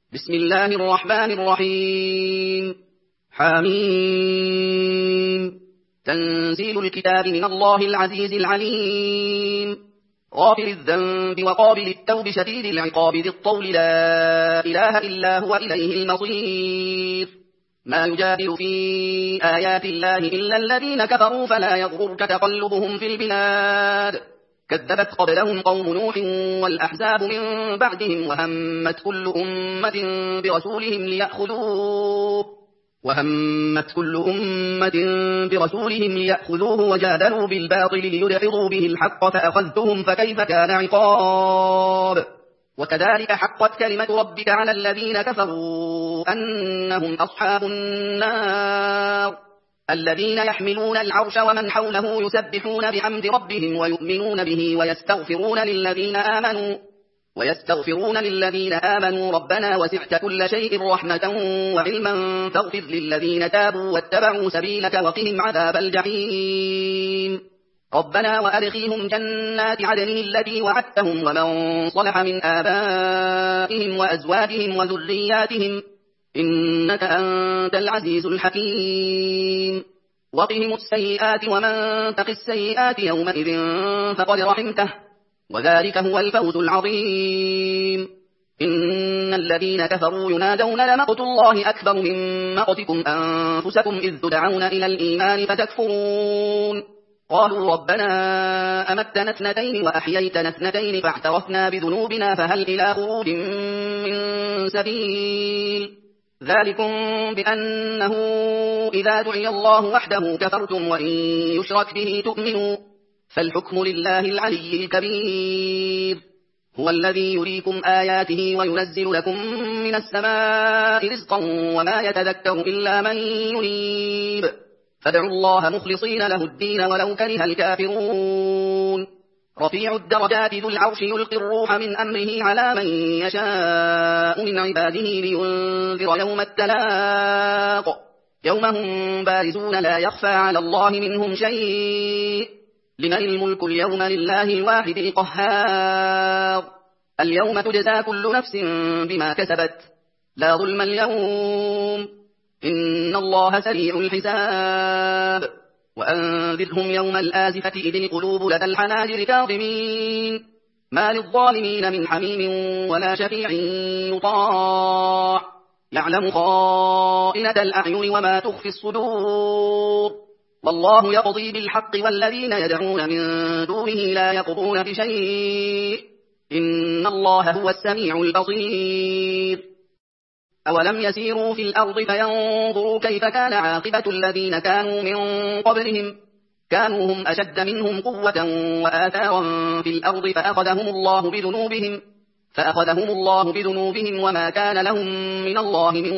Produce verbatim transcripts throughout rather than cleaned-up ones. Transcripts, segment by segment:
بسم الله الرحمن الرحيم. حميم. تنزيل الكتاب من الله العزيز العليم. غافر الذنب وقابل التوب شديد العقاب ذي الطول لا إله إلا هو إليه المصير. ما يجادل في آيات الله إلا الذين كفروا فلا يغررك تقلبهم في البلاد. كذبت قبلهم قوم نوح والأحزاب من بعدهم وهمت كل أمة برسولهم ليأخذوه وهمت كل أمة برسولهم ليأخذوه وجادلوا بالباطل ليدحضوا به الحق فأخذتهم فكيف كان عقاب. وكذلك حقت كلمة ربك على الذين كفروا أنهم أصحاب النار الذين يحملون العرش ومن حوله يسبحون بحمد ربهم ويؤمنون به ويستغفرون للذين آمنوا ويستغفرون للذين آمنوا ربنا وسعت كل شيء رحمة وعلما فاغفر للذين تابوا واتبعوا سبيلك وقهم عذاب الجحيم. ربنا وأدخلهم جنات عدن التي وعدتهم ومن صلح من آبائهم وأزواجهم وذرياتهم إنك أنت العزيز الحكيم. وقهم السيئات ومن تق السيئات يومئذ فقد رحمته وذلك هو الفوز العظيم. إن الذين كفروا ينادون لمقت الله أكبر من مقتكم أنفسكم إذ تدعون إلى الإيمان فتكفرون. قالوا ربنا أمتنا اثنتين وأحييتنا اثنتين فاعترفنا بذنوبنا فهل إلى خروج من سبيل. ذلكم بأنه إذا دعي الله وحده كفرتم وإن يشرك به تؤمنوا فالحكم لله العلي الكبير. هو الذي يريكم آياته وينزل لكم من السماء رزقا وما يتذكر إلا من ينيب فادعوا الله مخلصين له الدين ولو كره الكافرون. رفيع الدرجات ذو العرش يلقي الروح من أمره على من يشاء من عباده لينذر يوم التلاق يوم هم بارزون لا يخفى على الله منهم شيء. لمن الملك اليوم لله الواحد القهار. اليوم تجزى كل نفس بما كسبت لا ظلم اليوم إن الله سريع الحساب. وأنذرهم يوم الآزفة إذ القلوب لدى الحناجر كاظمين ما للظالمين من حميم ولا شفيع يطاع يعلم خائنة الأعين وما تخفي الصدور. والله يقضي بالحق والذين يدعون من دونه لا يقضون بشيء إن الله هو السميع البصير. أولم يسيروا في الأرض فينظروا كيف كان عاقبة الذين كانوا من قبلهم كانوا هم أشد منهم قوة وآثارا في الأرض فأخذهم الله بذنوبهم فأخذهم الله بذنوبهم وما كان لهم من الله من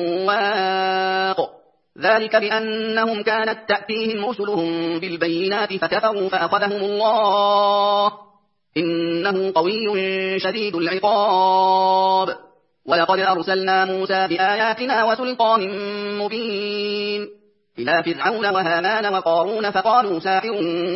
واق. ذلك بأنهم كانت تأتيهم رسلهم بالبينات فكفروا فأخذهم الله إنه قوي شديد العقاب. ولقد أرسلنا موسى بآياتنا وسلطان مبين إلى فرعون وهامان وقارون فقالوا ساحر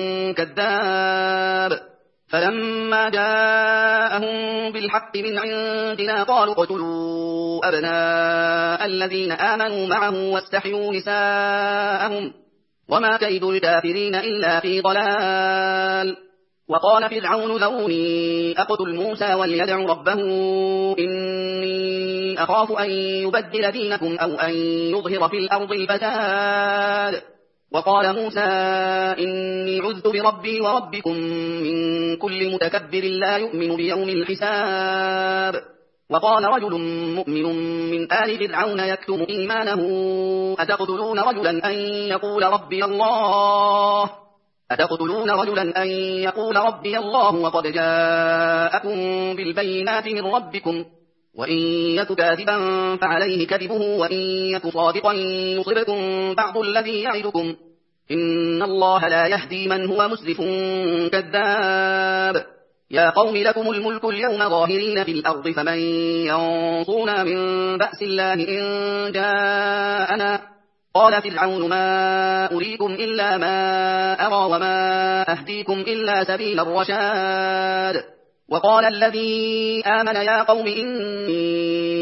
كذاب. فلما جاءهم بالحق من عندنا قالوا اقتلوا أبناء الذين آمنوا معه واستحيوا نساءهم وما كيد الكافرين إلا في ضلال. وقال فرعون ذروني أقتل موسى وليدع ربه إني أخاف أن يبدل دينكم أو أن يظهر في الأرض الفساد. وقال موسى إني عذت بربي وربكم من كل متكبر لا يؤمن بيوم الحساب. وقال رجل مؤمن من آل فرعون يكتم إيمانه أتقتلون رجلا أن يقول ربي الله أتقتلون رجلا أن يقول ربي الله وقد جاءكم بالبينات من ربكم وإن يك كاذبا فعليه كذبه وإن يك صادقا يصبكم بعض الذي يعدكم إن الله لا يهدي من هو مسرف كذاب. يا قوم لكم الملك اليوم ظاهرين في الأرض فمن ينصرنا من بأس الله إن جاءنا. قال فرعون ما أريكم إلا ما أرى وما أهديكم إلا سبيل الرشاد. وقال الذي آمن يا قوم إني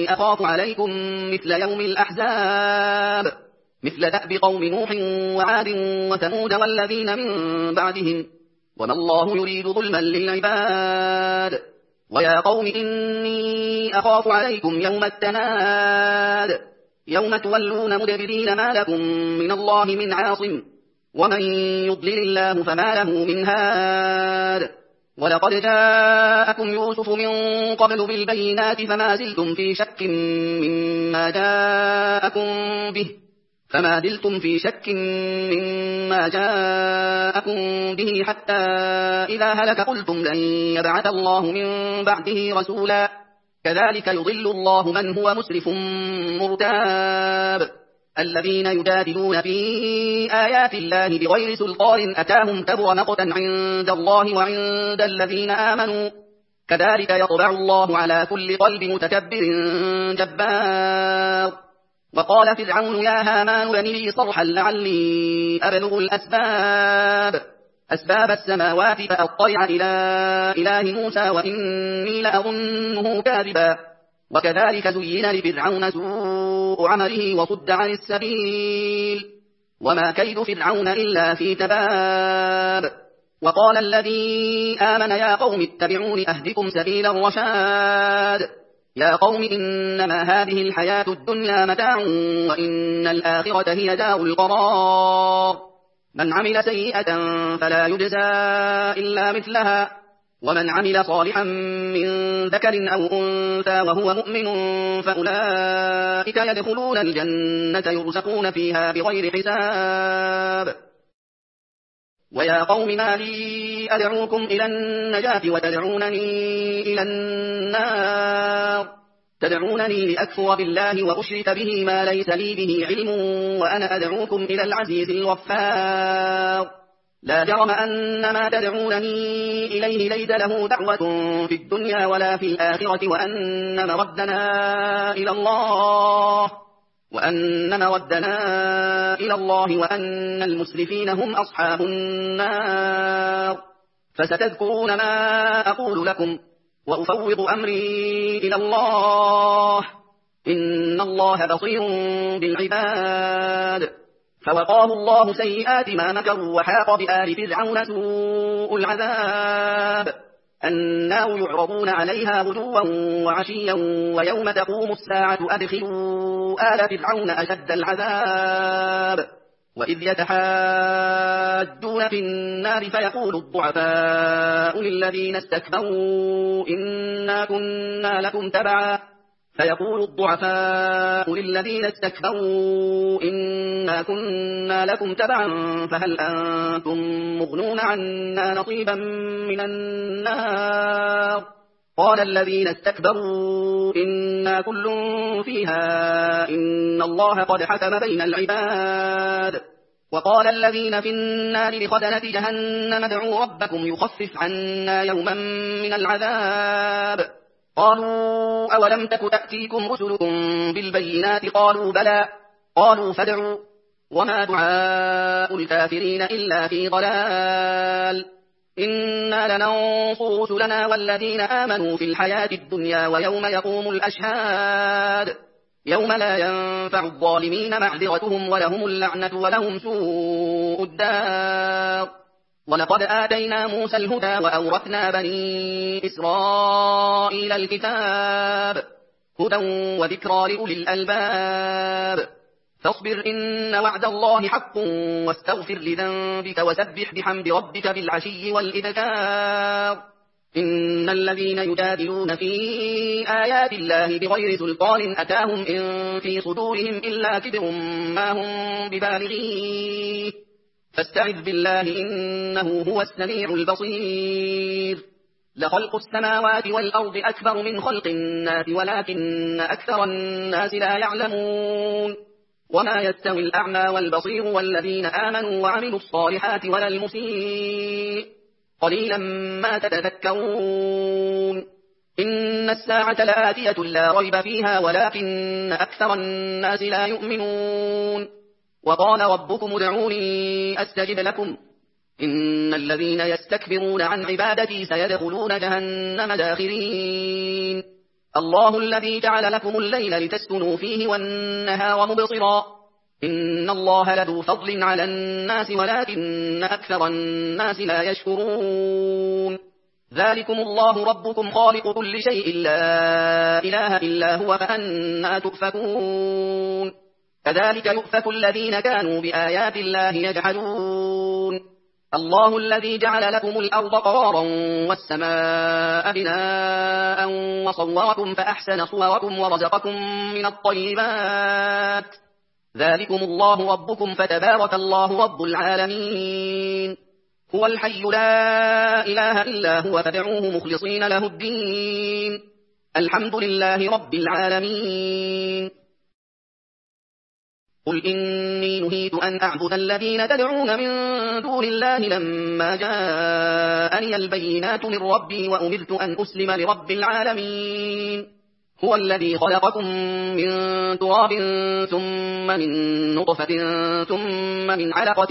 أخاف عليكم مثل يوم الأحزاب مثل دأب قوم نوح وعاد وثمود والذين من بعدهم وما الله يريد ظلما للعباد ويا قوم إني أخاف عليكم يوم التناد يوم تولون مدبرين ما لكم من الله من عاصم ومن يضلل الله فما له من هاد ولقد جاءكم يوسف من قبل بالبينات فما زلتم في شك مما جاءكم به فما زلتم في شك مما جاءكم به حتى إذا هلك قلتم لن يبعث الله من بعده رسولا كذلك يضل الله من هو مسرف مرتاب الذين يجادلون في آيات الله بغير سلطان أتاهم كبر مقتا عند الله وعند الذين آمنوا كذلك يطبع الله على كل قلب متكبر جبار وقال فرعون يا هامان ابن لي صرحا لعلي أبلغ الأسباب أسباب السماوات فأطلع إلى إله موسى وإني لأظنه كاذبا وكذلك زين لفرعون سوء عمله وصد عن السبيل وما كيد فرعون إلا في تباب وقال الذي آمن يا قوم اتبعون أهدكم سبيل الرشاد يا قوم إنما هذه الحياة الدنيا متاع وإن الآخرة هي دار القرار من عمل سيئة فلا يجزى إلا مثلها ومن عمل صالحا من ذكر أو أنثى وهو مؤمن فأولئك يدخلون الجنة يرزقون فيها بغير حساب ويا قوم ما لي أدعوكم إلى النجاة وتدعونني إلى النار تدعونني لأكفر بالله وأشرك به ما ليس لي به علم وأنا أدعوكم إلى العزيز الغفار لا جرم أن ما تدعونني إليه ليس له دعوة في الدنيا ولا في الآخرة وأن مردنا إلى الله وأن مردنا إلى الله وأن المسرفين هم أصحاب النار فستذكرون ما أقول لكم وأفوض أمري إلى الله إن الله بصير بالعباد فوقاه الله سيئات ما مكروا وحاق بآل فرعون سوء العذاب النار يعرضون عليها غدوا وعشيا ويوم تقوم الساعة أدخلوا آل فرعون أشد العذاب وإذ يتحاجون في النار فيقول الضعفاء للذين استكبروا إنا كنا لكم تبعا فيقول الضعفاء للذين استكبروا إنا كنا لكم تبعا فهل أنتم مغنون عنا نصيبا من النار قال الذين استكبروا إنا كل فيها إن الله قد حكم بين العباد وقال الذين في النار لخزنة جهنم ادعوا ربكم يخفف عنا يوما من العذاب قالوا أولم تك تأتيكم رسلكم بالبينات قالوا بلى قالوا فادعوا وما دعاء الكافرين إلا في ضلال إنا لننصر رسلنا والذين آمنوا في الحياة الدنيا ويوم يقوم الأشهاد يوم لا ينفع الظالمين معذرتهم ولهم اللعنة ولهم سوء الدار ولقد آتينا موسى الهدى وأورثنا بني إسرائيل الكتاب هدى وذكرى لأولي الألباب فاصبر إن وعد الله حق واستغفر لذنبك وسبح بحمد ربك بالعشي والإذكار إن الذين يجادلون في آيات الله بغير سلطان أتاهم إن في صدورهم إلا كبر ما هم ببالغيه فاستعذ بالله إنه هو السميع البصير لخلق السماوات والأرض أكبر من خلق الناس ولكن أكثر الناس لا يعلمون وما يستوي الأعمى والبصير والذين آمنوا وعملوا الصالحات ولا المسيء قليلا ما تتذكرون إن الساعة لآتية لا ريب فيها ولكن أكثر الناس لا يؤمنون وقال ربكم ادعوني أستجب لكم إن الذين يستكبرون عن عبادتي سيدخلون جهنم داخرين الله الذي جعل لكم الليل لتسكنوا فيه والنهار مبصرا إن الله لذو فضل على الناس ولكن أكثر الناس لا يشكرون ذلكم الله ربكم خالق كل شيء لا إله إلا هو فأنى تؤفكون كذلك يؤفك الذين كانوا بآيات الله يجحدون الله الذي جعل لكم الأرض قرارا والسماء بناء وصوركم فأحسن صوركم ورزقكم من الطيبات ذلكم الله ربكم فتبارك الله رب العالمين هو الحي لا إله إلا هو فادعوه مخلصين له الدين الحمد لله رب العالمين قل إني نهيت أن أعبد الذين تدعون من دون الله لما جاءني البينات من ربي وأمرت أن أسلم لرب العالمين هو الذي خلقكم من تراب ثم من نطفة ثم من علقة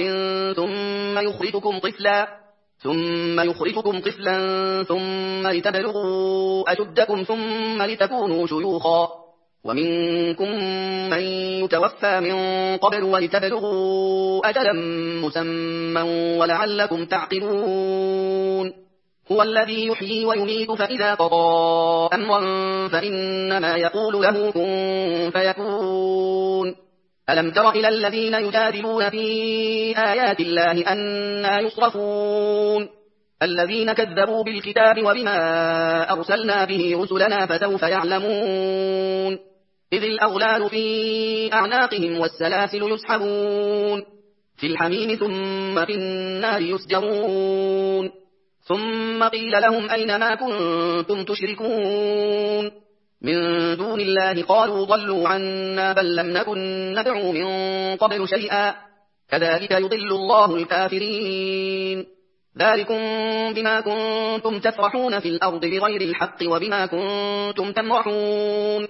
ثم يخرجكم طفلا ثم يخرجكم طفلا ثم لتبلغوا أشدكم ثم لتكونوا شيوخا ومنكم من يتوفى من قبل ولتبلغوا أجلا مسمى ولعلكم تعقلون هو الذي يحيي ويميت فإذا قضى أمرا فإنما يقول له كن فيكون ألم تر إلى الذين يجادلون في آيات الله أنى يصرفون الذين كذبوا بالكتاب وبما أرسلنا به رسلنا فسوف يعلمون إذ الأغلال في أعناقهم والسلاسل يسحبون في الحميم ثم في النار يسجرون ثم قيل لهم أين ما كنتم تشركون من دون الله قالوا ضلوا عنا بل لم نكن ندعو من قبل شيئا كذلك يضل الله الكافرين ذلكم بما كنتم تفرحون في الأرض بغير الحق وبما كنتم تمرحون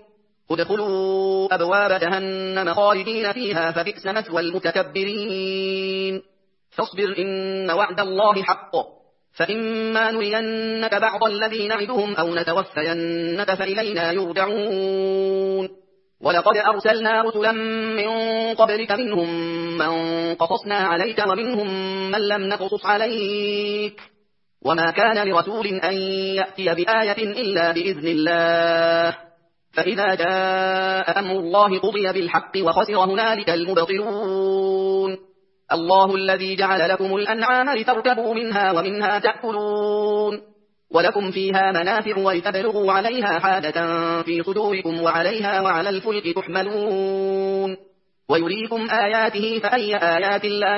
ادخلوا أبواب جهنم خالدين فيها فبئس مثوى المتكبرين فاصبر إن وعد الله حق فإما نرينك بعض الذي نعدهم أو نتوفينك فإلينا يرجعون ولقد أرسلنا رسلا من قبلك منهم من قصصنا عليك ومنهم من لم نقصص عليك وما كان لرسول أن يأتي بآية إلا بإذن الله فإذا جاء أمر الله قضي بالحق وخسر هنالك المبطلون الله الذي جعل لكم الأنعام لتركبوا منها ومنها تأكلون ولكم فيها منافع ولتبلغوا عليها حاجة في صدوركم وعليها وعلى الفلك تحملون ويريكم آياته فأي آيات الله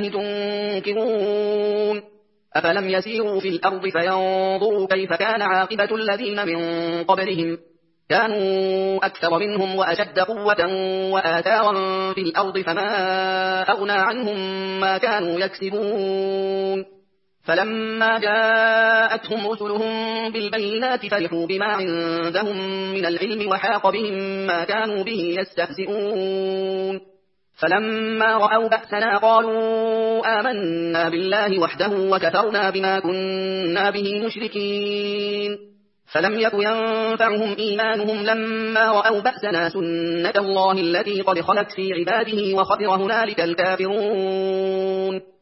تنكرون أفلم يسيروا في الأرض فينظروا كيف كان عاقبة الذين من قبلهم كانوا أكثر منهم وأشد قوة وآثارا في الأرض فما أغنى عنهم ما كانوا يكسبون فلما جاءتهم رسلهم بالبينات فرحوا بما عندهم من العلم وحاق بهم ما كانوا به يستهزئون فلما رأوا بأسنا قالوا آمنا بالله وحده وكفرنا بما كنا به مشركين فلم يك ينفعهم إيمانهم لما رأوا بأسنا سنة الله التي قد خلت في عباده وخسر هنالك الكافرون